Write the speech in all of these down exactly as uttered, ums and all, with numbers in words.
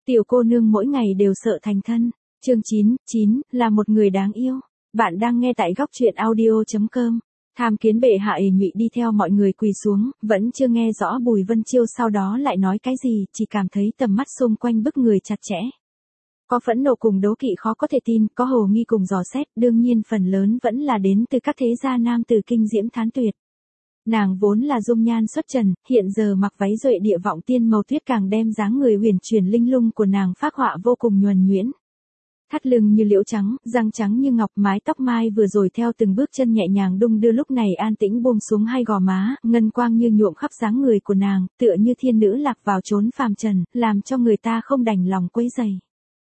Tiểu cô nương mỗi ngày đều sợ thành thân. Chương chín, chín, là một người đáng yêu. Bạn đang nghe tại góc truyện audio chấm com. Tham kiến bệ hạ. Ề Nhụy đi theo mọi người quỳ xuống, vẫn chưa nghe rõ Bùi Vân Chiêu sau đó lại nói cái gì, chỉ cảm thấy tầm mắt xung quanh bức người chặt chẽ. Có phẫn nộ cùng đố kỵ khó có thể tin, có hồ nghi cùng dò xét, đương nhiên phần lớn vẫn là đến từ các thế gia nam tử kinh diễm thán tuyệt. Nàng vốn là dung nhan xuất trần, hiện giờ mặc váy duệ địa vọng tiên màu tuyết càng đem dáng người huyền chuyển linh lung của nàng phác họa vô cùng nhuần nhuyễn. Thắt lưng như liễu trắng, răng trắng như ngọc, mái tóc mai vừa rồi theo từng bước chân nhẹ nhàng đung đưa lúc này an tĩnh buông xuống hai gò má, ngân quang như nhuộm khắp dáng người của nàng, tựa như thiên nữ lạc vào chốn phàm trần, làm cho người ta không đành lòng quấy rầy.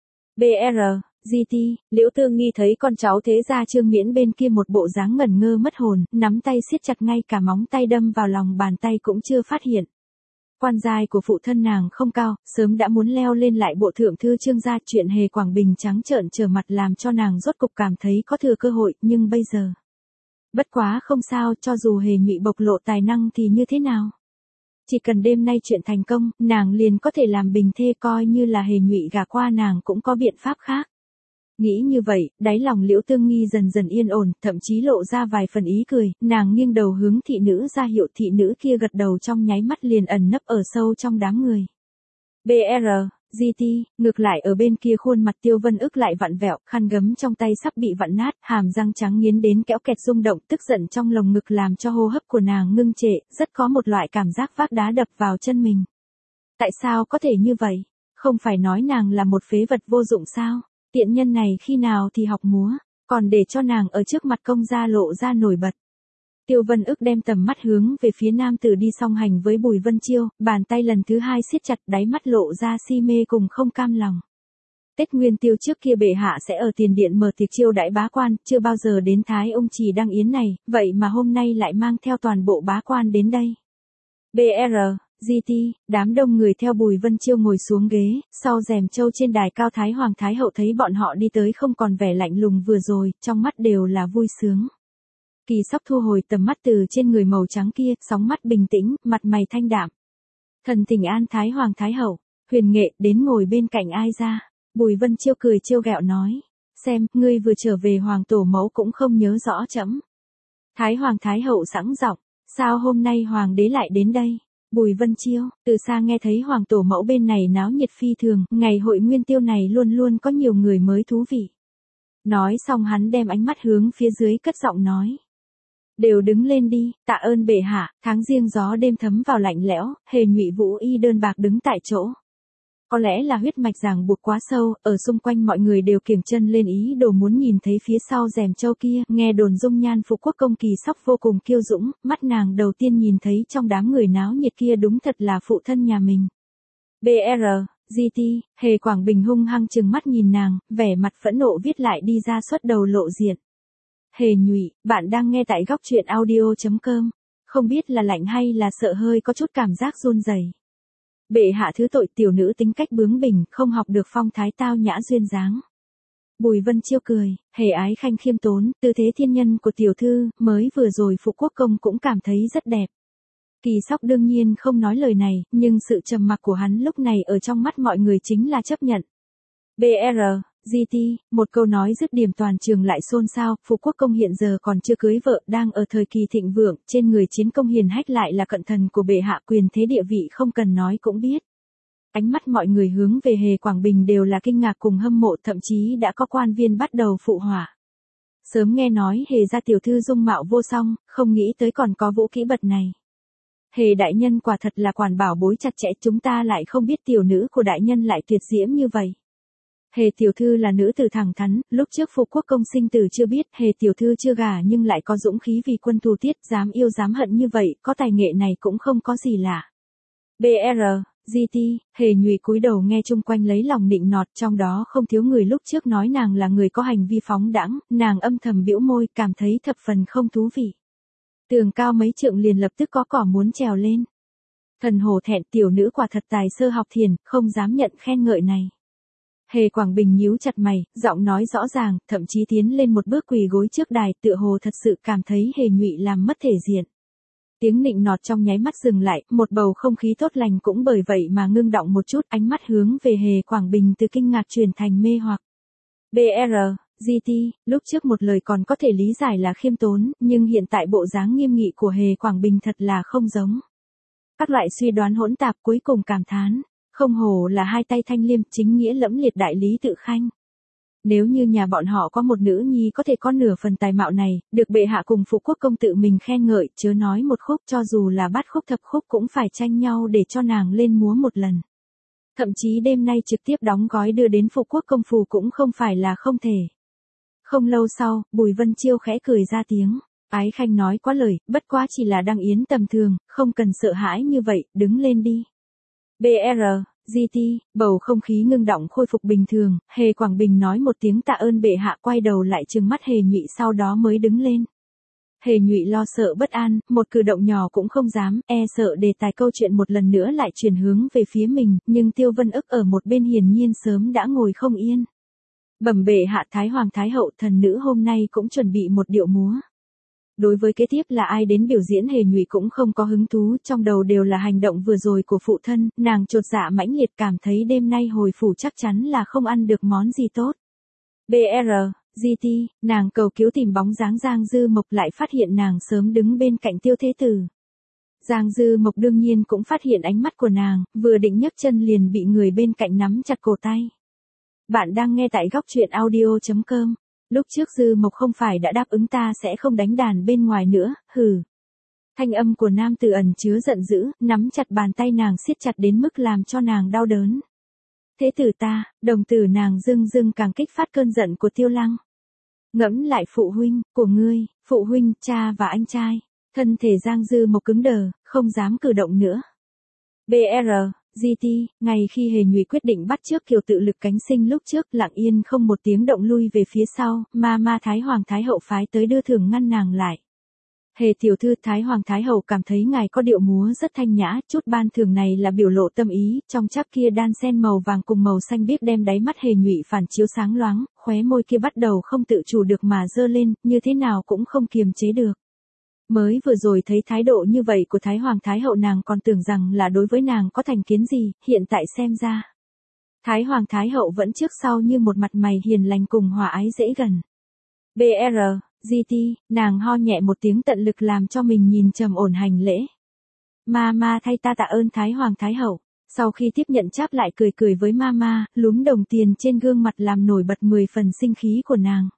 bê rờ, giê tê, Liễu Tương Nghi thấy con cháu thế gia Trương Miễn bên kia một bộ dáng ngẩn ngơ mất hồn, nắm tay siết chặt, ngay cả móng tay đâm vào lòng bàn tay cũng chưa phát hiện. Quan giai của phụ thân nàng không cao, sớm đã muốn leo lên lại bộ thượng thư Trương gia, chuyện Hề Quảng Bình trắng trợn trở mặt làm cho nàng rốt cục cảm thấy có thừa cơ hội, nhưng bây giờ. Bất quá không sao, cho dù Hề Nhụy bộc lộ tài năng thì như thế nào? Chỉ cần đêm nay chuyện thành công, nàng liền có thể làm bình thê, coi như là Hề Nhụy gả qua nàng cũng có biện pháp khác. Nghĩ như vậy, đáy lòng Liễu Tương Nghi dần dần yên ổn, thậm chí lộ ra vài phần ý cười, nàng nghiêng đầu hướng thị nữ ra hiệu, thị nữ kia gật đầu trong nháy mắt liền ẩn nấp ở sâu trong đám người. bê rờ, giê tê, ngược lại ở bên kia khuôn mặt Tiêu Vân Ức lại vặn vẹo, khăn gấm trong tay sắp bị vặn nát, hàm răng trắng nghiến đến kéo kẹt rung động, tức giận trong lồng ngực làm cho hô hấp của nàng ngưng trệ, rất có một loại cảm giác vác đá đập vào chân mình. Tại sao có thể như vậy? Không phải nói nàng là một phế vật vô dụng sao? Tiện nhân này khi nào thì học múa, còn để cho nàng ở trước mặt công gia lộ ra nổi bật. Tiêu Vân Ức đem tầm mắt hướng về phía nam tử đi song hành với Bùi Vân Chiêu, bàn tay lần thứ hai siết chặt, đáy mắt lộ ra si mê cùng không cam lòng. Tết Nguyên Tiêu trước kia bệ hạ sẽ ở tiền điện mở tiệc chiêu đãi bá quan, chưa bao giờ đến Thái Ông Trì đăng yến này, vậy mà hôm nay lại mang theo toàn bộ bá quan đến đây. bê rờ, giê tê, đám đông người theo Bùi Vân Chiêu ngồi xuống ghế, sau rèm châu trên đài cao. Thái Hoàng Thái Hậu thấy bọn họ đi tới không còn vẻ lạnh lùng vừa rồi, trong mắt đều là vui sướng. Kỳ Sóc thu hồi tầm mắt từ trên người màu trắng kia, sóng mắt bình tĩnh, mặt mày thanh đạm. Thần thỉnh an Thái Hoàng Thái Hậu. Huyền Nghệ đến ngồi bên cạnh ai ra. Bùi Vân Chiêu cười trêu ghẹo nói, xem, ngươi vừa trở về Hoàng tổ mẫu cũng không nhớ rõ trẫm. Thái Hoàng Thái Hậu sẵn giọng, sao hôm nay Hoàng đế lại đến đây? Bùi Vân Chiêu, từ xa nghe thấy Hoàng tổ mẫu bên này náo nhiệt phi thường, ngày hội Nguyên Tiêu này luôn luôn có nhiều người mới thú vị. Nói xong hắn đem ánh mắt hướng phía dưới cất giọng nói. Đều đứng lên đi, tạ ơn bệ hạ. Tháng giêng gió đêm thấm vào lạnh lẽo, Hề Nhụy Vũ y đơn bạc đứng tại chỗ. Có lẽ là huyết mạch ràng buộc quá sâu, ở xung quanh mọi người đều kiềng chân lên ý đồ muốn nhìn thấy phía sau rèm châu kia, nghe đồn dung nhan Phục Quốc công Kỳ Sóc vô cùng kiêu dũng, mắt nàng đầu tiên nhìn thấy trong đám người náo nhiệt kia đúng thật là phụ thân nhà mình. bê rờ, giê tê, Hề Quảng Bình hung hăng trừng mắt nhìn nàng, vẻ mặt phẫn nộ viết lại đi ra xuất đầu lộ diện. Hề Nhụy, bạn đang nghe tại góc truyện audio chấm com, không biết là lạnh hay là sợ, hơi có chút cảm giác run rẩy. Bệ hạ thứ tội, tiểu nữ tính cách bướng bỉnh, không học được phong thái tao nhã duyên dáng. Bùi Vân Chiêu cười, hề ái khanh khiêm tốn, tư thế thiên nhân của tiểu thư, mới vừa rồi Phục Quốc công cũng cảm thấy rất đẹp. Kỳ Sóc đương nhiên không nói lời này, nhưng sự trầm mặc của hắn lúc này ở trong mắt mọi người chính là chấp nhận. bê rờ, giê tê, một câu nói dứt điểm toàn trường lại xôn xao. Phục Quốc công hiện giờ còn chưa cưới vợ, đang ở thời kỳ thịnh vượng, trên người chiến công hiền hách, lại là cận thần của bệ hạ, quyền thế địa vị không cần nói cũng biết. Ánh mắt mọi người hướng về Hề Quảng Bình đều là kinh ngạc cùng hâm mộ, thậm chí đã có quan viên bắt đầu phụ họa. Sớm nghe nói Hề gia tiểu thư dung mạo vô song, không nghĩ tới còn có vũ kỹ bậc này. Hề đại nhân quả thật là quản bảo bối chặt chẽ, chúng ta lại không biết tiểu nữ của đại nhân lại tuyệt diễm như vậy. Hề tiểu thư là nữ tử thẳng thắn, lúc trước Phục Quốc công sinh tử chưa biết, Hề tiểu thư chưa gả nhưng lại có dũng khí vì quân thù tiết, dám yêu dám hận như vậy, có tài nghệ này cũng không có gì lạ. bê rờ, giê tê, Hề Nhụy cúi đầu nghe chung quanh lấy lòng nịnh nọt, trong đó không thiếu người lúc trước nói nàng là người có hành vi phóng đãng, nàng âm thầm bĩu môi, cảm thấy thập phần không thú vị. Tường cao mấy trượng liền lập tức có cỏ muốn trèo lên. Thần hổ thẹn, tiểu nữ quả thật tài sơ học thiền, không dám nhận khen ngợi này. Hề Quảng Bình nhíu chặt mày, giọng nói rõ ràng, thậm chí tiến lên một bước quỳ gối trước đài, tựa hồ thật sự cảm thấy Hề Nhụy làm mất thể diện. Tiếng nịnh nọt trong nháy mắt dừng lại, một bầu không khí tốt lành cũng bởi vậy mà ngưng động một chút, ánh mắt hướng về Hề Quảng Bình từ kinh ngạc chuyển thành mê hoặc. bê rờ, giê tê, lúc trước một lời còn có thể lý giải là khiêm tốn, nhưng hiện tại bộ dáng nghiêm nghị của Hề Quảng Bình thật là không giống. Các loại suy đoán hỗn tạp cuối cùng cảm thán, không hổ là hai tay thanh liêm, chính nghĩa lẫm liệt đại lý tự khanh. Nếu như nhà bọn họ có một nữ nhi có thể có nửa phần tài mạo này, được bệ hạ cùng phụ quốc công tự mình khen ngợi, chớ nói một khúc, cho dù là bát khúc thập khúc cũng phải tranh nhau để cho nàng lên múa một lần. Thậm chí đêm nay trực tiếp đóng gói đưa đến phụ quốc công phủ cũng không phải là không thể. Không lâu sau, Bùi Vân Chiêu khẽ cười ra tiếng. Ái khanh nói quá lời, bất quá chỉ là đăng yến tầm thường, không cần sợ hãi như vậy, đứng lên đi. bê rờ, giê tê, bầu không khí ngưng động khôi phục bình thường, Hề Quảng Bình nói một tiếng tạ ơn bệ hạ, quay đầu lại trừng mắt Hề Nhụy, sau đó mới đứng lên. Hề Nhụy lo sợ bất an, một cử động nhỏ cũng không dám, e sợ đề tài câu chuyện một lần nữa lại chuyển hướng về phía mình, nhưng Tiêu Vân Ức ở một bên hiển nhiên sớm đã ngồi không yên. Bẩm bệ hạ, Thái Hoàng Thái Hậu thần nữ hôm nay cũng chuẩn bị một điệu múa. Đối với kế tiếp là ai đến biểu diễn, Hề Nhụy cũng không có hứng thú, trong đầu đều là hành động vừa rồi của phụ thân, nàng chột dạ mãnh liệt, cảm thấy đêm nay hồi phủ chắc chắn là không ăn được món gì tốt. bê rờ, giê tê, nàng cầu cứu tìm bóng dáng Giang Dư Mộc, lại phát hiện nàng sớm đứng bên cạnh Tiêu Thế Tử. Giang Dư Mộc đương nhiên cũng phát hiện ánh mắt của nàng, vừa định nhấc chân liền bị người bên cạnh nắm chặt cổ tay. Bạn đang nghe tại góc truyện audio chấm com. Lúc trước Dư Mộc không phải đã đáp ứng ta sẽ không đánh đàn bên ngoài nữa, hừ. Thanh âm của nam tử ẩn chứa giận dữ, nắm chặt bàn tay nàng siết chặt đến mức làm cho nàng đau đớn. Thế tử ta, đồng tử nàng dưng dưng càng kích phát cơn giận của Tiêu Lăng. Ngẫm lại phụ huynh, của ngươi, phụ huynh, cha và anh trai. Thân thể Giang Dư Mộc cứng đờ, không dám cử động nữa. bê rờ, giê tê, ngày khi Hề Nhụy quyết định bắt chước Kiều Tự Lực cánh sinh lúc trước, lặng yên không một tiếng động lui về phía sau, ma ma Thái Hoàng Thái Hậu phái tới đưa thưởng ngăn nàng lại. Hề tiểu thư, Thái Hoàng Thái Hậu cảm thấy ngài có điệu múa rất thanh nhã, chút ban thưởng này là biểu lộ tâm ý, trong cháp kia đan sen màu vàng cùng màu xanh biếc đem đáy mắt Hề Nhụy phản chiếu sáng loáng, khóe môi kia bắt đầu không tự chủ được mà dơ lên, như thế nào cũng không kiềm chế được. Mới vừa rồi thấy thái độ như vậy của Thái Hoàng Thái Hậu, nàng còn tưởng rằng là đối với nàng có thành kiến gì, hiện tại xem ra. Thái Hoàng Thái Hậu vẫn trước sau như một mặt mày hiền lành cùng hòa ái dễ gần. bê rờ, giê tê, nàng ho nhẹ một tiếng, tận lực làm cho mình nhìn trầm ổn hành lễ. Ma ma thay ta tạ ơn Thái Hoàng Thái Hậu. Sau khi tiếp nhận cháp lại cười cười với ma ma, lúm đồng tiền trên gương mặt làm nổi bật mười phần sinh khí của nàng.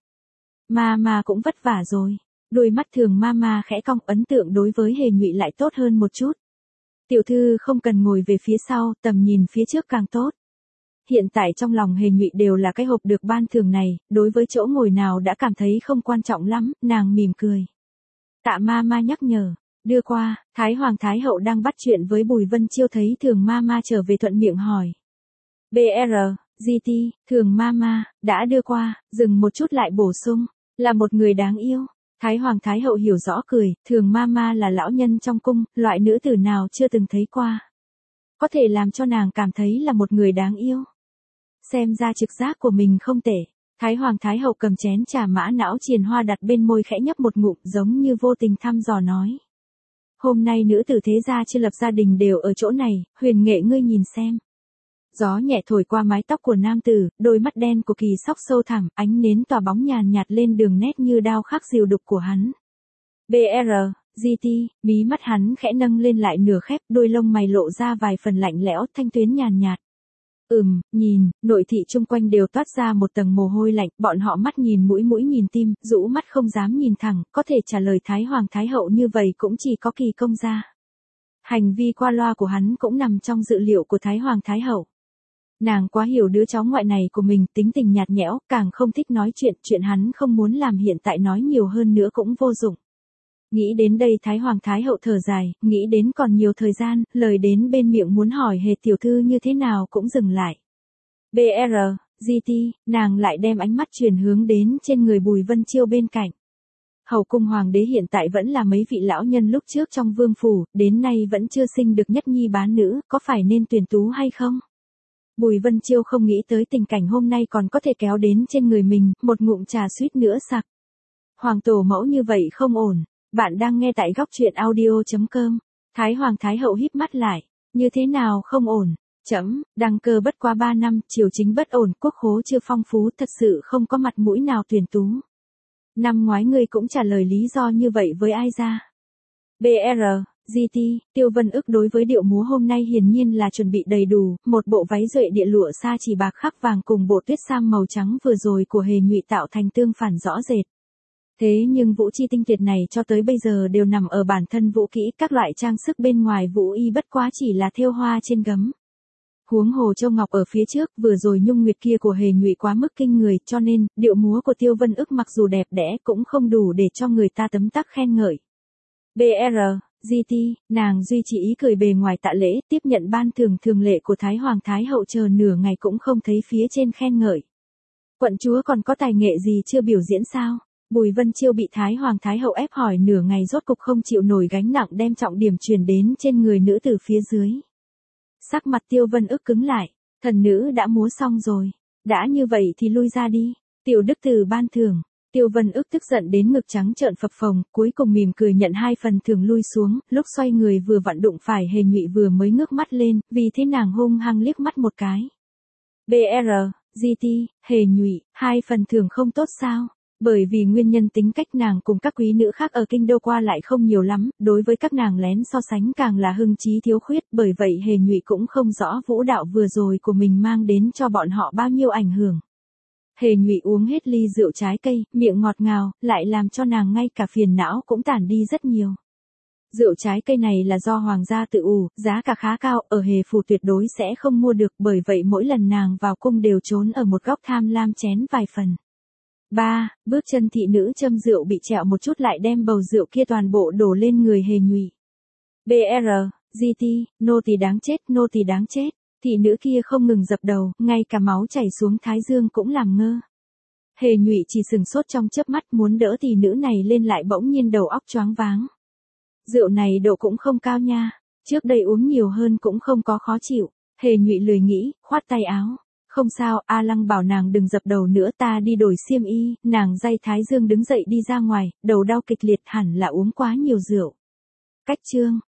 Ma ma cũng vất vả rồi. Đôi mắt thường ma ma khẽ cong, ấn tượng đối với Hề Nhụy lại tốt hơn một chút. Tiểu thư không cần ngồi về phía sau, tầm nhìn phía trước càng tốt. Hiện tại trong lòng Hề Nhụy đều là cái hộp được ban thưởng này, đối với chỗ ngồi nào đã cảm thấy không quan trọng lắm, nàng mỉm cười. Tạ ma ma nhắc nhở, đưa qua, Thái Hoàng Thái Hậu đang bắt chuyện với Bùi Vân Chiêu thấy thường ma ma trở về thuận miệng hỏi. bê rờ, giê tê, thường ma ma, đã đưa qua, dừng một chút lại bổ sung, là một người đáng yêu. Thái Hoàng Thái Hậu hiểu rõ cười, thường ma ma là lão nhân trong cung, loại nữ tử nào chưa từng thấy qua. Có thể làm cho nàng cảm thấy là một người đáng yêu. Xem ra trực giác của mình không tệ. Thái Hoàng Thái Hậu cầm chén trà mã não triền hoa đặt bên môi, khẽ nhấp một ngụm, giống như vô tình thăm dò nói. Hôm nay nữ tử thế gia chưa lập gia đình đều ở chỗ này, huyền nghệ ngươi nhìn xem. Gió nhẹ thổi qua mái tóc của nam tử, đôi mắt đen của kỳ sóc sâu thẳm, ánh nến tỏa bóng nhàn nhạt lên đường nét như đao khắc dìu đục của hắn. bê rờ, giê tê, mí mắt hắn khẽ nâng lên lại nửa khép, đôi lông mày lộ ra vài phần lạnh lẽo, thanh tuyến nhàn nhạt. Ừm, nhìn, nội thị chung quanh đều toát ra một tầng mồ hôi lạnh, bọn họ mắt nhìn mũi mũi nhìn tim, rũ mắt không dám nhìn thẳng, có thể trả lời Thái Hoàng Thái Hậu như vậy cũng chỉ có Kỳ công gia. Hành vi qua loa của hắn cũng nằm trong dự liệu của Thái Hoàng Thái Hậu. Nàng quá hiểu đứa cháu ngoại này của mình, tính tình nhạt nhẽo, càng không thích nói chuyện, chuyện hắn không muốn làm hiện tại nói nhiều hơn nữa cũng vô dụng. Nghĩ đến đây Thái Hoàng Thái Hậu thở dài, nghĩ đến còn nhiều thời gian, lời đến bên miệng muốn hỏi Hề tiểu thư như thế nào cũng dừng lại. bê rờ, giê tê, nàng lại đem ánh mắt chuyển hướng đến trên người Bùi Vân Chiêu bên cạnh. Hậu cung hoàng đế hiện tại vẫn là mấy vị lão nhân lúc trước trong vương phủ, đến nay vẫn chưa sinh được nhất nhi bán nữ, có phải nên tuyển tú hay không? Bùi Vân Chiêu không nghĩ tới tình cảnh hôm nay còn có thể kéo đến trên người mình, một ngụm trà suýt nữa sặc. Hoàng tổ mẫu như vậy không ổn. Bạn đang nghe tại góc truyện audio.com. Thái Hoàng Thái Hậu híp mắt lại. Như thế nào không ổn? Chấm, đăng cơ bất quá ba năm, triều chính bất ổn, quốc khố chưa phong phú, thật sự không có mặt mũi nào tuyển tú. Năm ngoái ngươi cũng trả lời lý do như vậy với ai ra? bê rờ, giê tê, Tiêu Vân Ức đối với điệu múa hôm nay hiển nhiên là chuẩn bị đầy đủ, một bộ váy duệ địa lụa sa chỉ bạc khắc vàng cùng bộ tuyết sam màu trắng vừa rồi của Hề Nhụy tạo thành tương phản rõ rệt. Thế nhưng vũ chi tinh tuyệt này cho tới bây giờ đều nằm ở bản thân vũ kỹ, các loại trang sức bên ngoài vũ y bất quá chỉ là thêu hoa trên gấm. Huống hồ châu ngọc ở phía trước, vừa rồi nhung nguyệt kia của Hề Nhụy quá mức kinh người, cho nên, điệu múa của Tiêu Vân Ức mặc dù đẹp đẽ cũng không đủ để cho người ta tấm tắc khen ngợi. bê rờ, giê tê, nàng duy trì ý cười bề ngoài tạ lễ, tiếp nhận ban thưởng thường lệ của Thái Hoàng Thái Hậu, chờ nửa ngày cũng không thấy phía trên khen ngợi. Quận chúa còn có tài nghệ gì chưa biểu diễn sao? Bùi Vân Chiêu bị Thái Hoàng Thái Hậu ép hỏi nửa ngày rốt cục không chịu nổi gánh nặng đem trọng điểm truyền đến trên người nữ tử phía dưới. Sắc mặt Tiêu Vân Ức cứng lại, thần nữ đã múa xong rồi, đã như vậy thì lui ra đi, tiểu đức từ ban thưởng. Tiêu Vân Ức tức giận đến ngực trắng trợn phập phồng, cuối cùng mỉm cười nhận hai phần thưởng lui xuống, lúc xoay người vừa vặn đụng phải Hề Nhụy vừa mới ngước mắt lên, vì thế nàng hung hăng liếc mắt một cái. bê rờ, giê tê, Hề Nhụy, hai phần thưởng không tốt sao? Bởi vì nguyên nhân tính cách nàng cùng các quý nữ khác ở kinh đô qua lại không nhiều lắm, đối với các nàng lén so sánh càng là hưng trí thiếu khuyết, bởi vậy Hề Nhụy cũng không rõ vũ đạo vừa rồi của mình mang đến cho bọn họ bao nhiêu ảnh hưởng. Hề Nhụy uống hết ly rượu trái cây, miệng ngọt ngào, lại làm cho nàng ngay cả phiền não cũng tản đi rất nhiều. Rượu trái cây này là do hoàng gia tự ủ, giá cả khá cao, ở Hề phủ tuyệt đối sẽ không mua được, bởi vậy mỗi lần nàng vào cung đều trốn ở một góc tham lam chén vài phần. ba. Bước chân thị nữ châm rượu bị trẹo một chút lại đem bầu rượu kia toàn bộ đổ lên người Hề Nhụy. bê rờ, giê tê, nô tỳ đáng chết, nô tỳ đáng chết. Thị nữ kia không ngừng dập đầu, ngay cả máu chảy xuống thái dương cũng làm ngơ. Hề Nhụy chỉ sừng sốt trong chớp mắt, muốn đỡ thị nữ này lên lại bỗng nhiên đầu óc choáng váng. Rượu này độ cũng không cao nha, trước đây uống nhiều hơn cũng không có khó chịu. Hề Nhụy lười nghĩ, khoát tay áo. Không sao, A Lăng bảo nàng đừng dập đầu nữa, ta đi đổi xiêm y. Nàng day thái dương đứng dậy đi ra ngoài, đầu đau kịch liệt, hẳn là uống quá nhiều rượu. Cách chương